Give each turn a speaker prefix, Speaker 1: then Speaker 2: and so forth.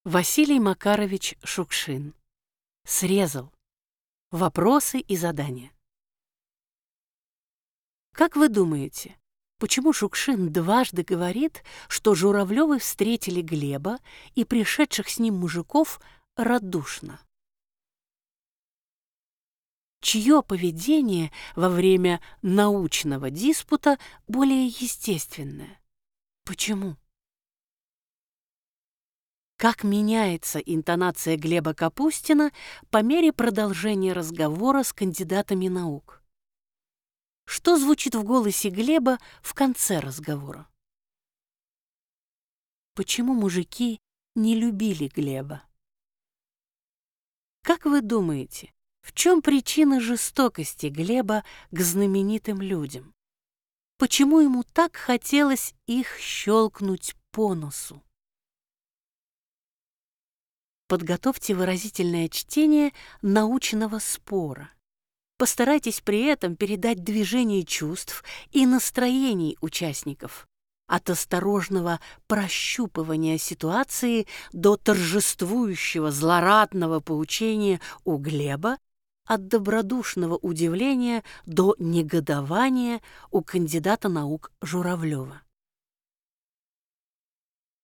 Speaker 1: Василий Макарович Шукшин. Срезал. Вопросы и задания. Как вы думаете, почему Шукшин дважды говорит, что Журавлёвы встретили Глеба и пришедших с ним мужиков радушно? Чье поведение во время научного диспута более естественное? Почему? Как меняется интонация Глеба Капустина по мере продолжения разговора с кандидатами наук? Что звучит в голосе Глеба в конце разговора? Почему мужики не любили Глеба? Как вы думаете, в чем причина жестокости Глеба к знаменитым людям? Почему ему так хотелось их щелкнуть по носу? Подготовьте выразительное чтение научного спора. Постарайтесь при этом передать движение чувств и настроений участников, от осторожного прощупывания ситуации до торжествующего злорадного поучения у Глеба, от добродушного удивления до негодования у кандидата наук Журавлёва.